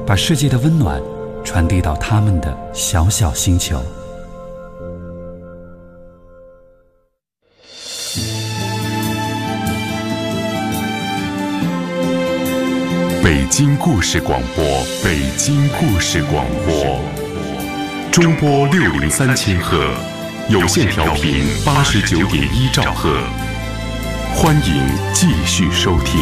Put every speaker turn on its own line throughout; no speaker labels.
把世界的温暖传递到他们的小小星球。
北京故事广播，北京故事广播，中波603千赫，有线调频89.1兆赫，欢迎继续收听。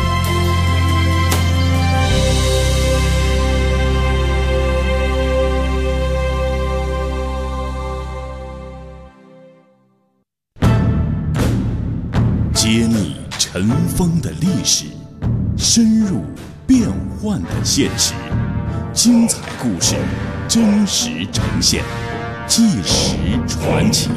揭秘尘封的历史，深入变幻的现实，精彩故事真实呈现，纪实传奇。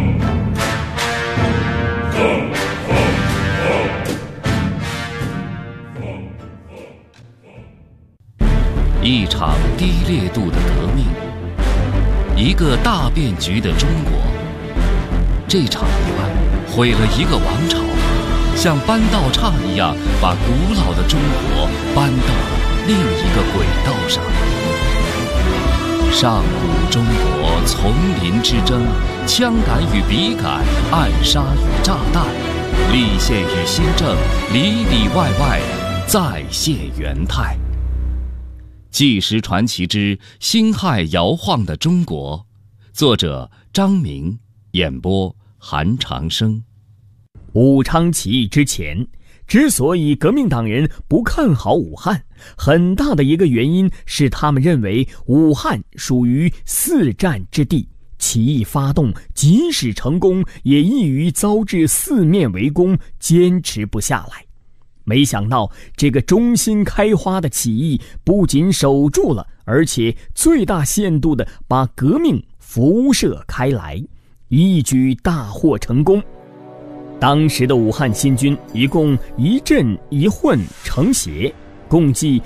一场低烈度的革命，一个大变局的中国。这场移乱毁了一个王朝，像搬道岔一样把古老的中国搬到了另一个轨道上。上古中国丛林之争，枪杆与笔杆，暗杀与炸弹，立宪与新政，里里外外再现元态。纪实传奇之辛亥摇晃的中国，作者张明，演播韩长生。
武昌起义之前，之所以革命党人不看好武汉，很大的一个原因是他们认为武汉属于四战之地，起义发动即使成功，也易于遭致四面围攻，坚持不下来。没想到这个中心开花的起义不仅守住了，而且最大限度地把革命辐射开来，一举大获成功。当时的武汉新军一共一镇一混成协，共计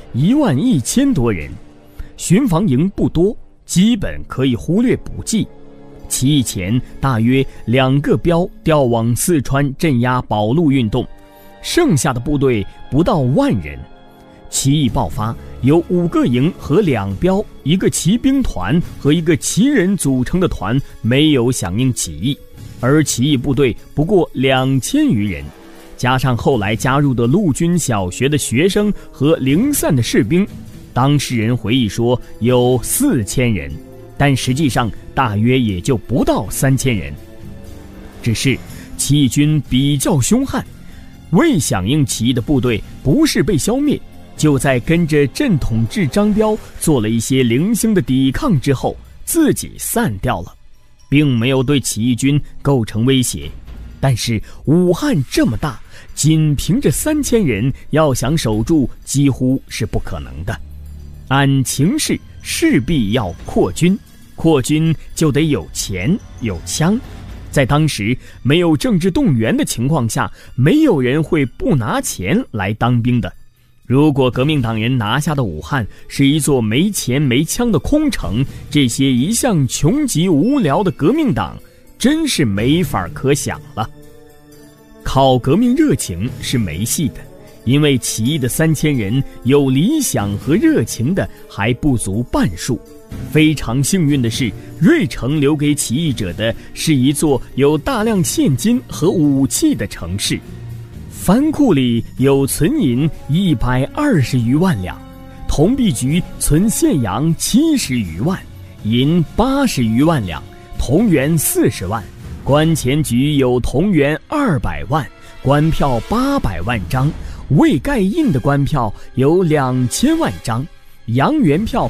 11000多人，巡防营不多，基本可以忽略补给。起义前大约2个标调往四川镇压保路运动，剩下的部队不到10000人。起义爆发，有5个营和2标、一个骑兵团和一个骑人组成的团没有响应起义，而起义部队不过2000余人，加上后来加入的陆军小学的学生和零散的士兵，当事人回忆说有4000人，但实际上大约也就不到3000人。只是起义军比较凶悍，未响应起义的部队不是被消灭，就在跟着镇统制张彪做了一些零星的抵抗之后，自己散掉了，并没有对起义军构成威胁。但是武汉这么大，仅凭着3000人要想守住几乎是不可能的。按情势势必要扩军，扩军就得有钱有枪。在当时没有政治动员的情况下，没有人会不拿钱来当兵的。如果革命党人拿下的武汉是一座没钱没枪的空城，这些一向穷极无聊的革命党真是没法可想了。靠革命热情是没戏的，因为起义的3000人有理想和热情的还不足半数。非常幸运的是，芮城留给起义者的是一座有大量现金和武器的城市，藩库里有存银120余万两，铜币局存现洋70余万，银80余万两，铜元40万，关钱局有铜元200万，官票800万张，未盖印的官票有2000万张，洋元票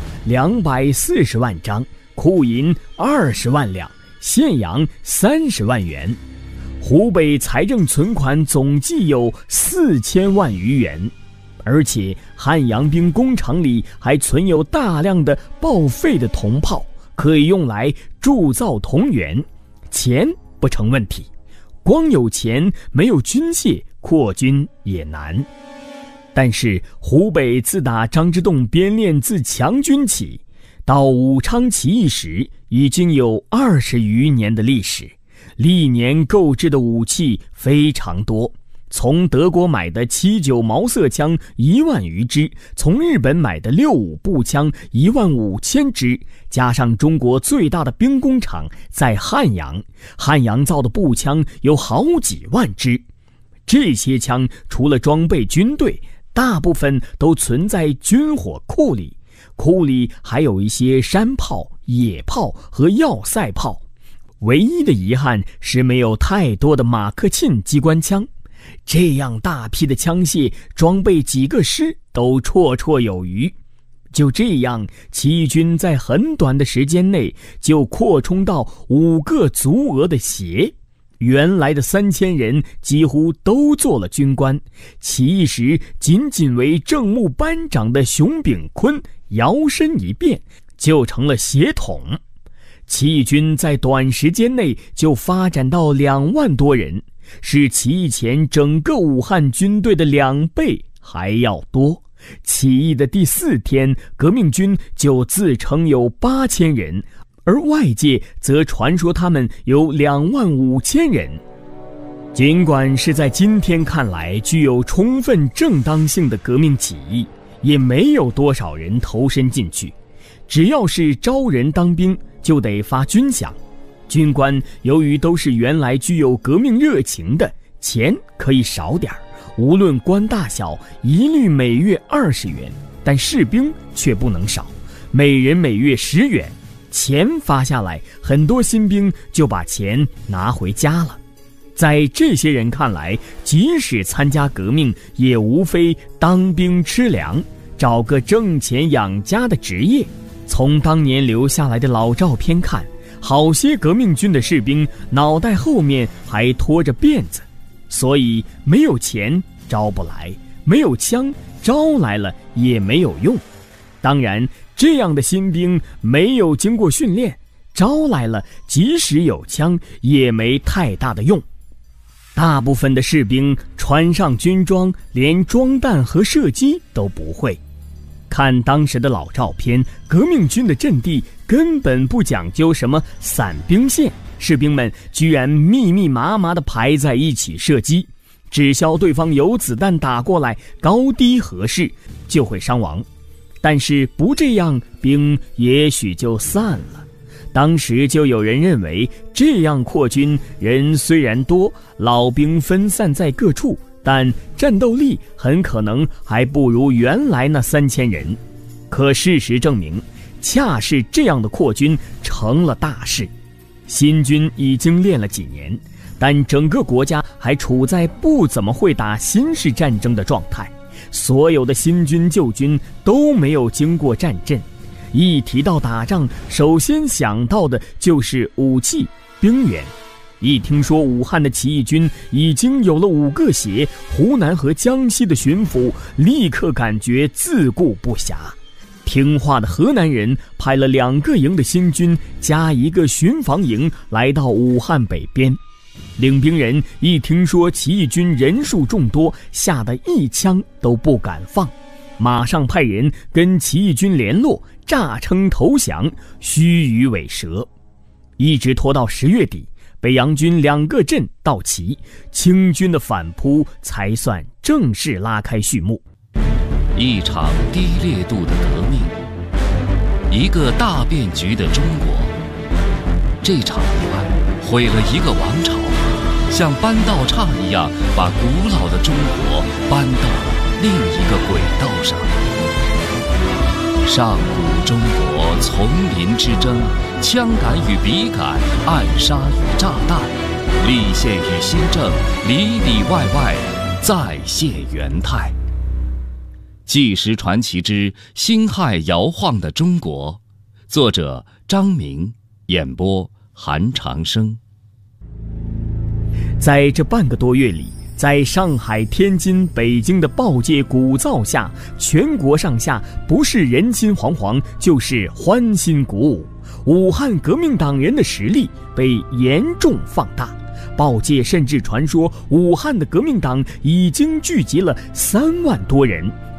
240万张，库银20万两，现洋30万元。湖北财政存款总计有4000万余元，而且汉阳兵工厂里还存有大量的报废的铜炮，可以用来铸造铜元。钱不成问题，光有钱没有军械，扩军也难。但是湖北自打张之洞编练自强军起，到武昌起义时，已经有20余年的历史，历年购置的武器非常多， 从德国买的79毛瑟枪1万余支，从日本买的65步枪15000支，加上中国最大的兵工厂在汉阳，汉阳造的步枪有好几万支。这些枪除了装备军队，大部分都存在军火库里，库里还有一些山炮、野炮和要塞炮。唯一的遗憾是没有太多的马克沁机关枪，这样大批的枪械装备几个师都绰绰有余。就这样，起义军在很短的时间内就扩充到5个足额的协。原来的3000人几乎都做了军官，起义时仅仅为政务班长的熊秉坤摇身一变，就成了协统。起义军在短时间内就发展到2万多人，是起义前整个武汉军队的2倍还要多。起义的第4天，革命军就自称有8000人，而外界则传说他们有25000人。尽管是在今天看来具有充分正当性的革命起义，也没有多少人投身进去。只要是招人当兵，就得发军饷。军官由于都是原来具有革命热情的，钱可以少点，无论官大小，一律每月20元，但士兵却不能少，每人每月10元。钱发下来，很多新兵就把钱拿回家了。在这些人看来，即使参加革命，也无非当兵吃粮，找个挣钱养家的职业。从当年留下来的老照片看，好些革命军的士兵脑袋后面还拖着辫子，所以没有钱招不来，没有枪招来了也没有用。当然，这样的新兵没有经过训练，招来了即使有枪也没太大的用。大部分的士兵穿上军装，连装弹和射击都不会。看当时的老照片，革命军的阵地根本不讲究什么散兵线，士兵们居然密密麻麻地排在一起射击，只消对方有子弹打过来，高低合适就会伤亡。但是不这样，兵也许就散了。当时就有人认为，这样扩军，人虽然多，老兵分散在各处，但战斗力很可能还不如原来那3000人。可事实证明，恰是这样的扩军成了大事。新军已经练了几年，但整个国家还处在不怎么会打新式战争的状态，所有的新军旧军都没有经过战阵。一提到打仗，首先想到的就是武器、兵员。一听说武汉的起义军已经有了5个协，湖南和江西的巡抚立刻感觉自顾不暇。听话的河南人派了2个营的新军加1个巡防营来到武汉北边。领兵人一听说起义军人数众多，吓得一枪都不敢放，马上派人跟起义军联络，诈称投降，虚与委蛇。一直拖到10月底，北洋军2个镇到齐，清军的反扑才算正式拉开序幕。
一场低烈度的革命，一个大变局的中国。这场误案毁了一个王朝，像搬道岔一样把古老的中国搬到了另一个轨道上。上古中国丛林之争，枪杆与笔杆，暗杀与炸弹，立宪与新政，里里外外再现元泰。纪实传奇之辛亥摇晃的中国，作者张明，演播韩长生。
在这半个多月里，在上海、天津、北京的报界鼓噪下，全国上下不是人心惶惶，就是欢欣鼓舞。武汉革命党人的实力被严重放大，报界甚至传说武汉的革命党已经聚集了3万多人，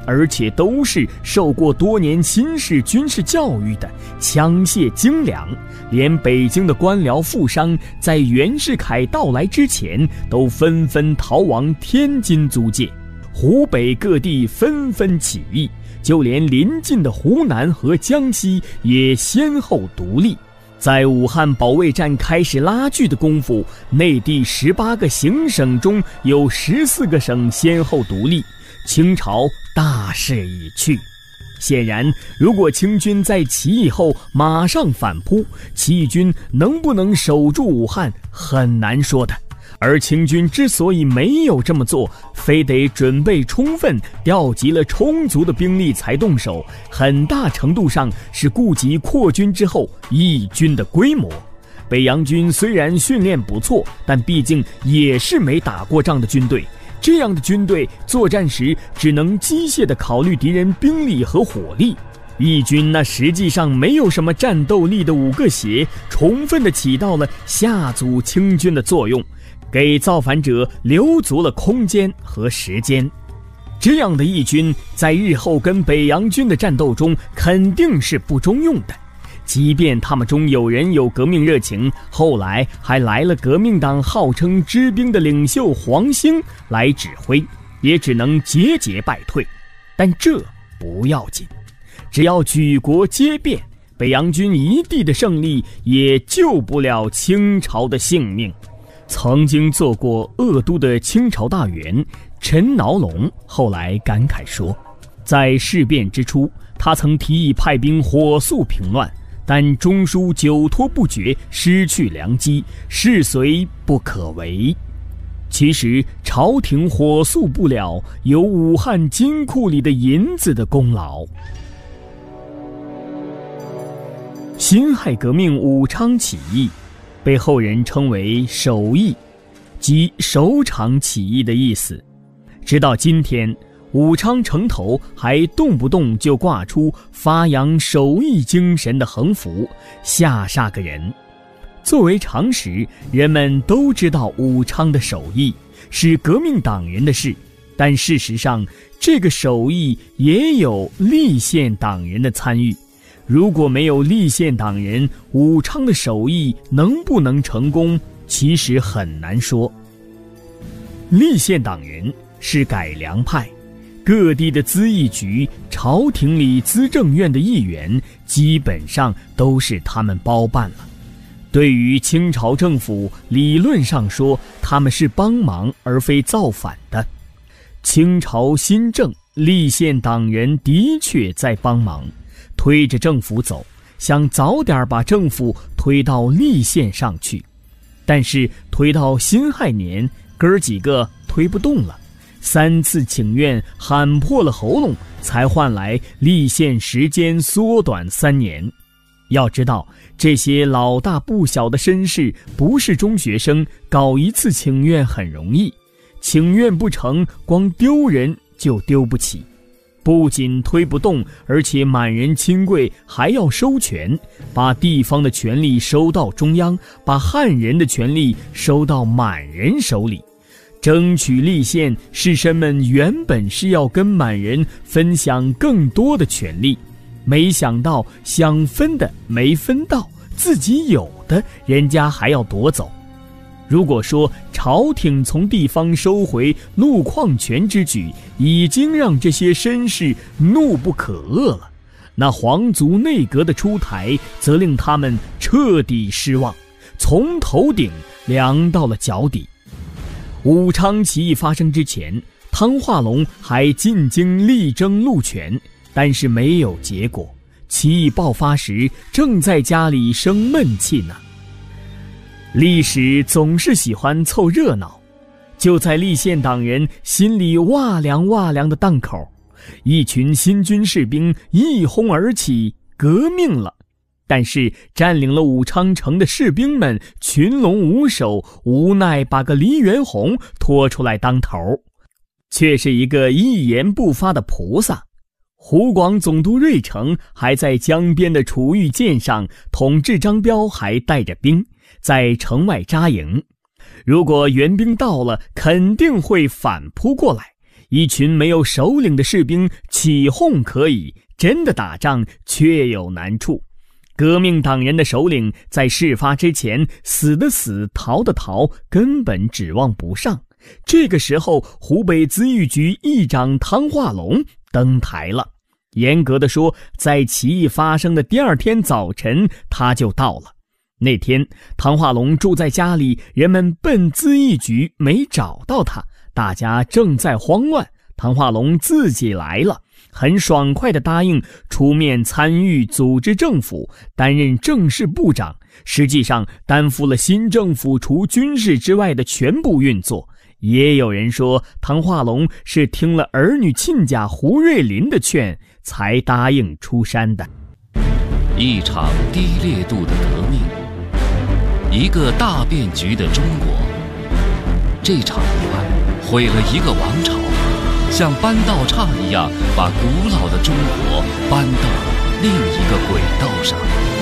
而且都是受过多年新式军事教育的，枪械精良，连北京的官僚富商在袁世凯到来之前都纷纷逃往天津租界，湖北各地纷纷起义，就连邻近的湖南和江西也先后独立。在武汉保卫战开始拉锯的功夫，内地18个行省中有14个省先后独立，清朝大势已去。显然，如果清军在起义后马上反扑，起义军能不能守住武汉很难说的。而清军之所以没有这么做，非得准备充分，调集了充足的兵力才动手，很大程度上是顾及扩军之后义军的规模。北洋军虽然训练不错，但毕竟也是没打过仗的军队，这样的军队作战时只能机械地考虑敌人兵力和火力。义军那实际上没有什么战斗力的5个协，充分地起到了吓阻清军的作用，给造反者留足了空间和时间。这样的义军在日后跟北洋军的战斗中肯定是不中用的，即便他们中有人有革命热情，后来还来了革命党号称知兵的领袖黄兴来指挥，也只能节节败退。但这不要紧，只要举国皆变，北洋军一地的胜利也救不了清朝的性命。曾经做过鄂都的清朝大员陈挠龙后来感慨说，在事变之初，他曾提议派兵火速平乱，但中枢久拖不决，失去良机，事遂不可为。其实朝廷火速不了，有武汉金库里的银子的功劳。辛亥革命武昌起义被后人称为首义，即首场起义的意思。直到今天，武昌城头还动不动就挂出发扬首义精神的横幅，吓煞个人。作为常识，人们都知道武昌的首义是革命党人的事，但事实上这个首义也有立宪党人的参与。如果没有立宪党人，武昌的首义能不能成功，其实很难说。立宪党人是改良派，各地的咨议局、朝廷里资政院的议员基本上都是他们包办了。对于清朝政府，理论上说他们是帮忙而非造反的。清朝新政，立宪党人的确在帮忙，推着政府走，想早点把政府推到立宪上去。但是推到辛亥年，哥几个推不动了，3次请愿喊破了喉咙，才换来立宪时间缩短3年。要知道，这些老大不小的绅士不是中学生，搞一次请愿很容易，请愿不成，光丢人就丢不起。不仅推不动，而且满人亲贵还要收权，把地方的权力收到中央，把汉人的权力收到满人手里。争取立宪，士绅们原本是要跟满人分享更多的权利，没想到想分的没分到，自己有的人家还要夺走。如果说朝廷从地方收回路矿权之举已经让这些绅士怒不可遏了，那皇族内阁的出台则令他们彻底失望，从头顶凉到了脚底。武昌起义发生之前，汤化龙还进京力争路权，但是没有结果。起义爆发时，正在家里生闷气呢。历史总是喜欢凑热闹，就在立宪党人心里哇凉哇凉的档口，一群新军士兵一哄而起，革命了。但是占领了武昌城的士兵们群龙无首，无奈把个黎元洪拖出来当头，却是一个一言不发的菩萨。湖广总督瑞成还在江边的楚玉舰上，统治张彪还带着兵在城外扎营。如果援兵到了，肯定会反扑过来， 一群没有首领的士兵起哄可以，真的打仗却有难处。革命党人的首领在事发之前死的死，逃的逃，根本指望不上。这个时候，湖北咨议局议长汤化龙登台了。严格的说，在起义发生的第二天早晨他就到了。那天汤化龙住在家里，人们奔咨议局没找到他，大家正在慌乱。汤化龙自己来了，很爽快地答应出面参与组织政府，担任政事部长，实际上担负了新政府除军事之外的全部运作。也有人说，汤化龙是听了儿女亲家胡瑞林的劝才答应出山的。
一场低烈度的革命，一个大变局的中国。这场意外毁了一个王朝，像搬道岔一样把古老的中国搬到了另一个轨道上。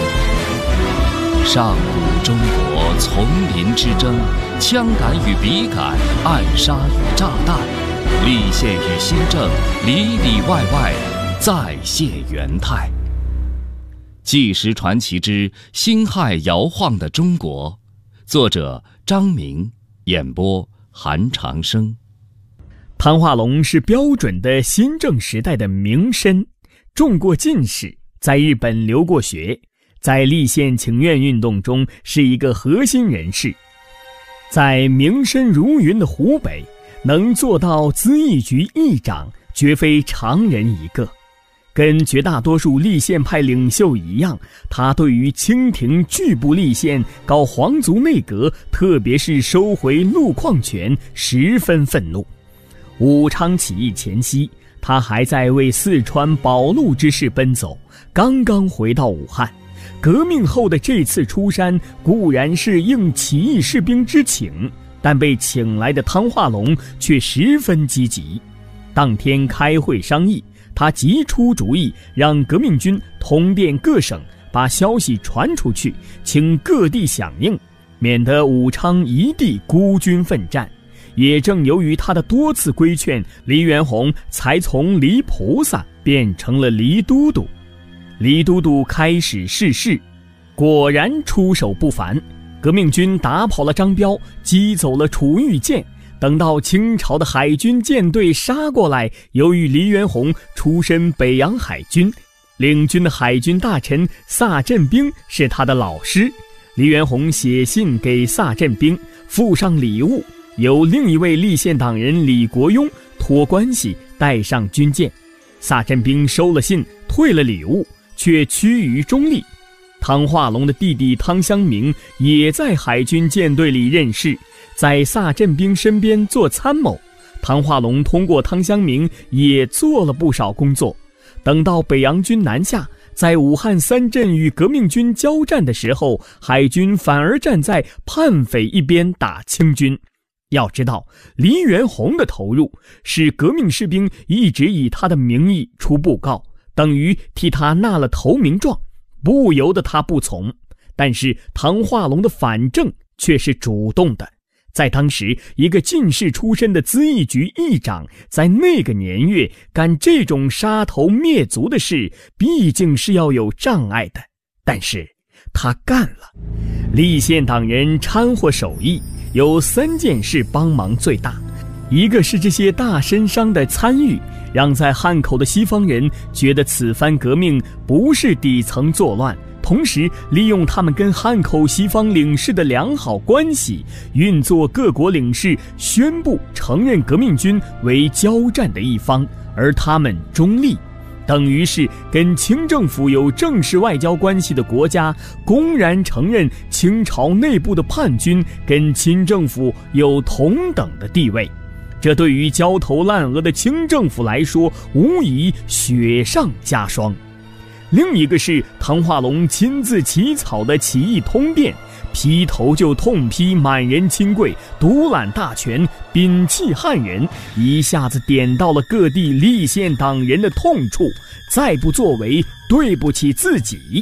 上古中国丛林之争，枪杆与笔杆，暗杀与炸弹，立宪与新政，里里外外再现元泰。纪实传奇之辛亥摇晃的中国，作者张明，演播韩长生。
汤化龙是标准的新政时代的名绅，中过进士，在日本留过学，在立宪请愿运动中是一个核心人士。在名声如云的湖北，能做到咨议局议长绝非常人一个。跟绝大多数立宪派领袖一样，他对于清廷拒不立宪、搞皇族内阁，特别是收回路况权，十分愤怒。武昌起义前夕，他还在为四川保路之事奔走，刚刚回到武汉。革命后的这次出山固然是应起义士兵之请，但被请来的汤化龙却十分积极。当天开会商议，他急出主意，让革命军通电各省，把消息传出去，请各地响应，免得武昌一地孤军奋战。也正由于他的多次规劝，黎元洪才从黎菩萨变成了黎都督。黎都督开始试事，果然出手不凡。革命军打跑了张彪，击走了楚玉剑。等到清朝的海军舰队杀过来，由于黎元洪出身北洋海军，领军的海军大臣萨振兵是他的老师。黎元洪写信给萨振兵，附上礼物，由另一位立宪党人李国庸托关系带上军舰。萨振兵收了信，退了礼物，却趋于中立。汤化龙的弟弟汤湘明也在海军舰队里任事，在萨振兵身边做参谋。汤化龙通过汤湘明也做了不少工作。等到北洋军南下，在武汉三镇与革命军交战的时候，海军反而站在叛匪一边打清军。要知道，黎元洪的投入使革命士兵一直以他的名义出布告，等于替他纳了投名状，不由得他不从。但是汤化龙的反正却是主动的。在当时，一个进士出身的咨议局议长，在那个年月干这种杀头灭族的事，毕竟是要有障碍的。但是他干了。立宪党人掺和手艺，有3件事帮忙最大。一个是这些大绅商的参与，让在汉口的西方人觉得此番革命不是底层作乱，同时利用他们跟汉口西方领事的良好关系，运作各国领事宣布承认革命军为交战的一方，而他们中立，等于是跟清政府有正式外交关系的国家公然承认清朝内部的叛军跟清政府有同等的地位。这对于焦头烂额的清政府来说，无疑雪上加霜。另一个是汤化龙亲自起草的起义通电，劈头就痛批满人亲贵，独揽大权，摒弃汉人，一下子点到了各地立宪党人的痛处，再不作为，对不起自己。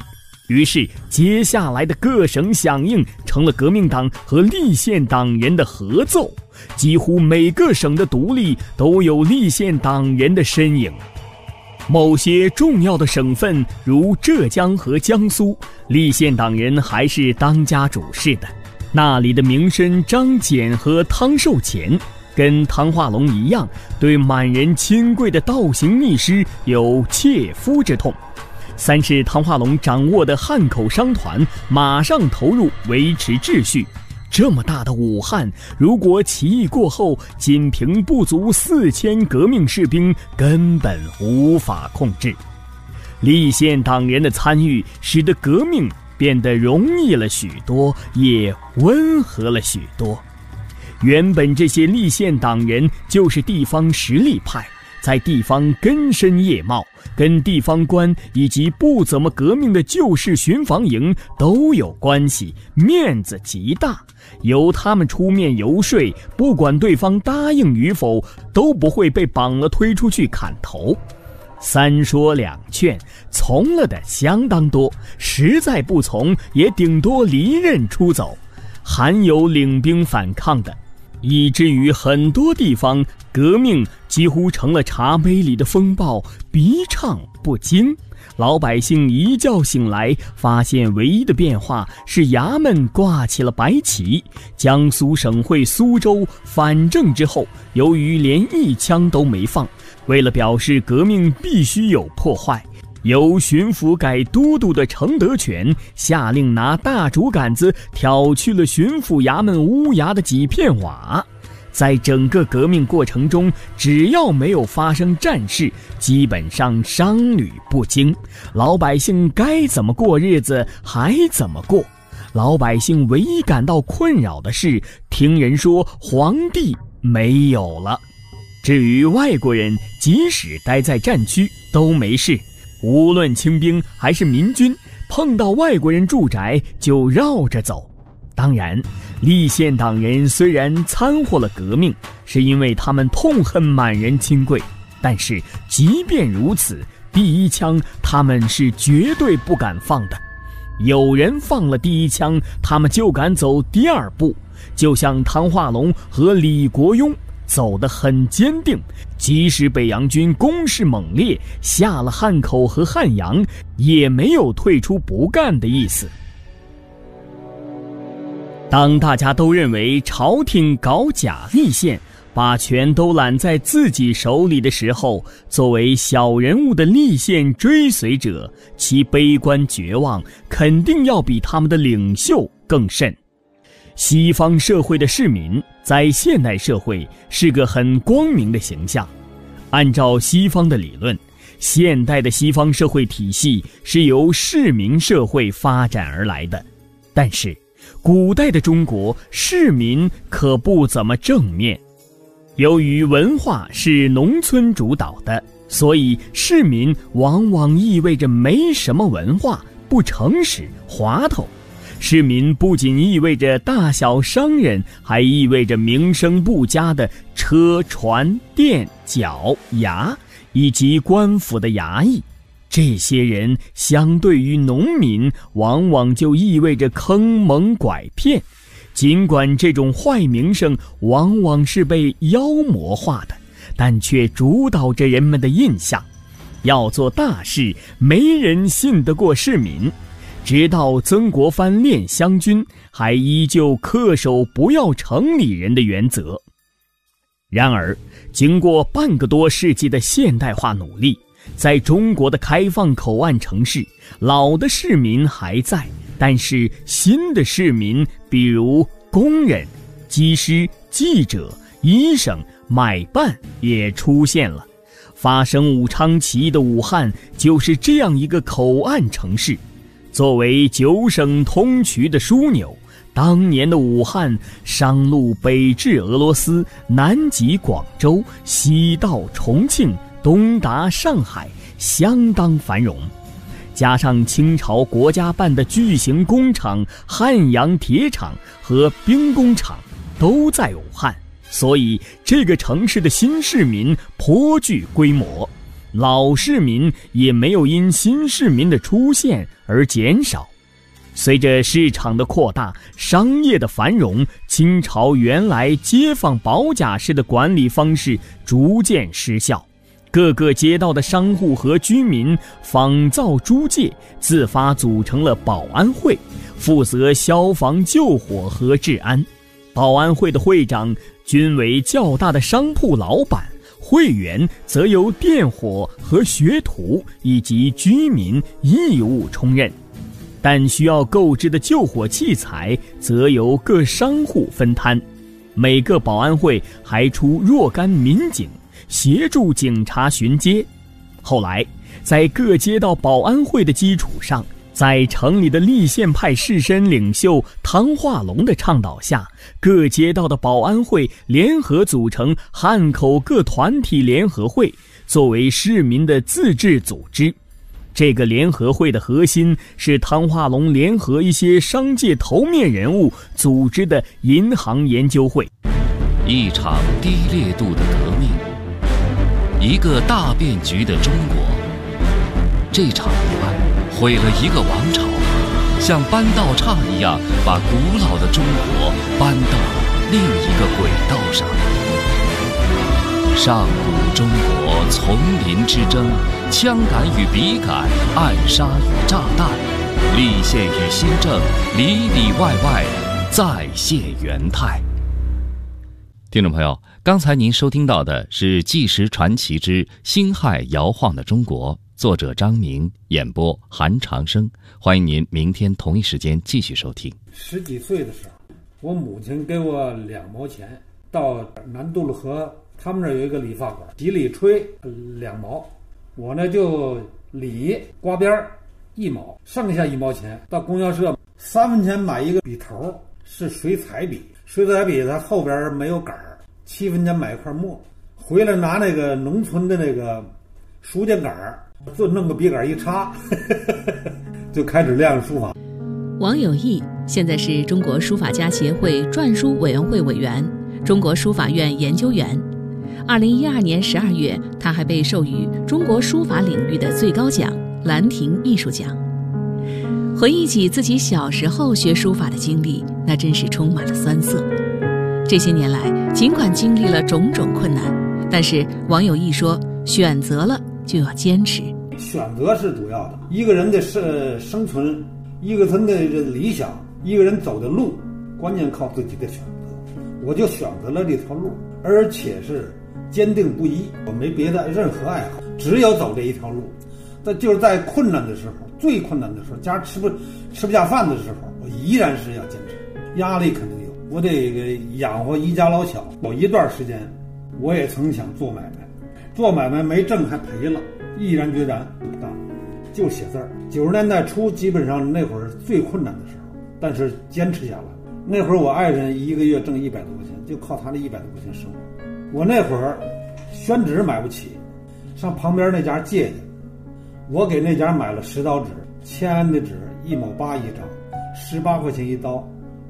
于是接下来的各省响应成了革命党和立宪党人的合奏，几乎每个省的独立都有立宪党人的身影。某些重要的省份如浙江和江苏，立宪党人还是当家主事的。那里的名绅张謇和汤寿乾跟汤化龙一样，对满人亲贵的倒行逆施有切肤之痛。三是汤化龙掌握的汉口商团马上投入维持秩序。这么大的武汉，如果起义过后仅凭不足4000革命士兵，根本无法控制。立宪党人的参与使得革命变得容易了许多，也温和了许多。原本这些立宪党人就是地方实力派，在地方根深叶茂，跟地方官以及不怎么革命的旧式巡防营都有关系，面子极大。由他们出面游说，不管对方答应与否，都不会被绑了推出去砍头。三说两劝，从了的相当多，实在不从也顶多离任出走，罕有领兵反抗的，以至于很多地方革命几乎成了茶杯里的风暴，鼻畅不惊。老百姓一觉醒来，发现唯一的变化是衙门挂起了白旗。江苏省会苏州反正之后，由于连一枪都没放，为了表示革命必须有破坏，由巡抚改都督的程德全下令拿大竹竿子挑去了巡抚衙门屋檐的几片瓦。在整个革命过程中，只要没有发生战事，基本上商旅不惊，老百姓该怎么过日子还怎么过。老百姓唯一感到困扰的是，听人说皇帝没有了。至于外国人，即使待在战区都没事，无论清兵还是民军，碰到外国人住宅就绕着走。当然，立宪党人虽然参和了革命，是因为他们痛恨满人亲贵，但是即便如此，第一枪他们是绝对不敢放的。有人放了第一枪，他们就敢走第二步，就像汤化龙和李国庸走得很坚定，即使北洋军攻势猛烈，下了汉口和汉阳，也没有退出不干的意思。当大家都认为朝廷搞假立宪，把权都揽在自己手里的时候，作为小人物的立宪追随者，其悲观绝望肯定要比他们的领袖更甚。西方社会的市民在现代社会是个很光明的形象。按照西方的理论，现代的西方社会体系是由市民社会发展而来的，但是古代的中国市民可不怎么正面。由于文化是农村主导的，所以市民往往意味着没什么文化，不诚实，滑头。市民不仅意味着大小商人，还意味着名声不佳的车船店脚衙以及官府的衙役。这些人相对于农民，往往就意味着坑蒙拐骗。尽管这种坏名声往往是被妖魔化的，但却主导着人们的印象。要做大事，没人信得过市民。直到曾国藩练湘军，还依旧恪守不要城里人的原则。然而，经过半个多世纪的现代化努力，在中国的开放口岸城市，老的市民还在，但是新的市民，比如工人、技师、记者、医生、买办也出现了。发生武昌起义的武汉就是这样一个口岸城市。作为9省通衢的枢纽，当年的武汉商路北至俄罗斯，南及广州，西到重庆，东达上海，相当繁荣。加上清朝国家办的巨型工厂汉阳铁厂和兵工厂都在武汉，所以这个城市的新市民颇具规模。 老市民也没有因新市民的出现而减少。随着市场的扩大，商业的繁荣，清朝原来街坊保甲式的管理方式逐渐失效，各个街道的商户和居民仿造租界，自发组成了保安会，负责消防救火和治安。保安会的会长均为较大的商铺老板，会员则由电火和学徒以及居民义务充任，但需要购置的救火器材则由各商户分摊。每个保安会还出若干民警，协助警察巡街。后来在各街道保安会的基础上，在城里的立宪派士绅领袖汤化龙的倡导下，各街道的保安会联合组成汉口各团体联合会，作为市民的自治组织。这个联合会的核心是汤化龙联合一些商界头面人物组织的银行研究会。
一场低烈度的革命，一个大变局的中国。这场不安毁了一个王朝，像搬道岔一样把古老的中国搬到另一个轨道上。上古中国丛林之争，枪杆与笔杆，暗杀与炸弹，立宪与新政，里里外外再现元态。听众朋友，刚才您收听到的是《纪实传奇之辛亥摇晃的中国》，作者张明，演播韩长生。欢迎您明天同一时间继续收听。
10几岁的时候，我母亲给我2毛钱，到南渡路河，他们那儿有一个理发馆，洗理吹2毛，我呢就理刮边1毛，剩下1毛钱到供销社3分钱买一个笔头，是水彩笔，水彩笔它后边没有杆儿，7分钱买一块墨，回来拿那个农村的那个书架杆儿，就弄个笔杆一插就开始练书法。
王有义现在是中国书法家协会篆书委员会委员，中国书法院研究员。2012年12月，他还被授予中国书法领域的最高奖兰亭艺术奖。回忆起自己小时候学书法的经历，那真是充满了酸涩。这些年来，尽管经历了种种困难，但是王有义说，选择了就要坚持。
选择是主要的，一个人的生存，一个人的理想，一个人走的路，关键靠自己的选择。我就选择了这条路，而且是坚定不移，我没别的任何爱好，只有走这一条路。但就是在困难的时候，最困难的时候，家吃不下饭的时候，我依然是要坚持。压力肯定有，我得养活一家老小。有一段时间，我也曾想做买卖，做买卖没挣还赔了，毅然决然不干，就写字儿。90年代初，基本上那会儿最困难的时候，但是坚持下来。那会儿我爱人一个月挣100多块钱，就靠他那100多块钱生活。我那会儿宣纸买不起，上旁边那家借去，我给那家买了10刀纸，签的纸1毛8一张，18块钱一刀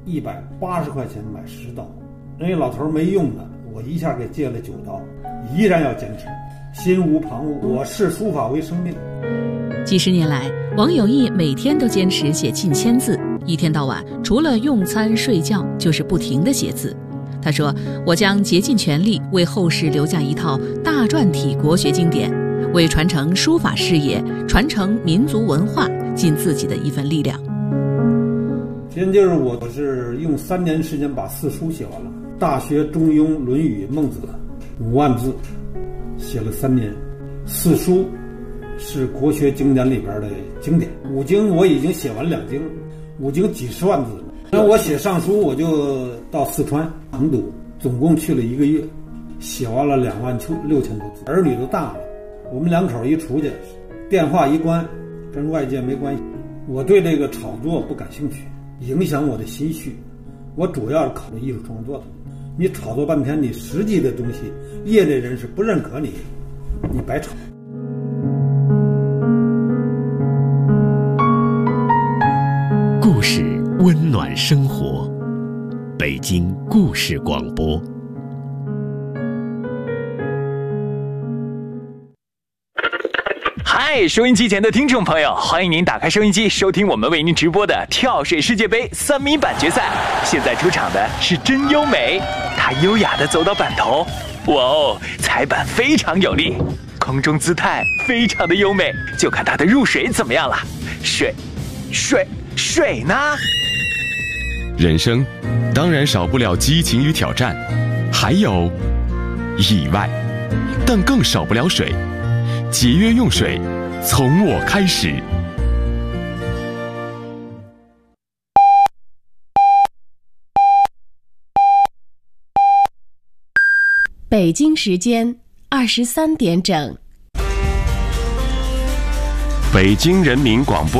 ，180块钱买10刀。人家老头没用的，我一下给借了9刀，依然要坚持，心无旁骛。我视书法为生命。
几十年来，王有义每天都坚持写近1000字，一天到晚除了用餐睡觉就是不停地写字。他说，我将竭尽全力为后世留下一套大篆体国学经典，为传承书法事业，传承民族文化尽自己的一份力量。
先就是我是用3年时间把4书写完了，大学、中庸、论语、孟子，5万字写了3年。4书是国学经典里边的经典，5经我已经写完2经，5经几十万字了。那我写上书，我就到四川成都，总共去了1个月，写完了26000多字。儿女都大了，我们2口一出去，电话一关，跟外界没关系。我对这个炒作不感兴趣，影响我的心绪。我主要是考虑艺术创作的。你炒作半天，你实际的东西，业内人士不认可你，你白炒。
故事温暖生活，北京故事广播。
嘿，收音机前的听众朋友，欢迎您打开收音机，收听我们为您直播的跳水世界杯3米板决赛。现在出场的是真优美，她优雅地走到板头，哇哦，踩板非常有力，空中姿态非常的优美，就看她的入水怎么样了。水呢？
人生当然少不了激情与挑战，还有意外，但更少不了水。节约用水，从我开始。
北京时间23点整。
北京人民广播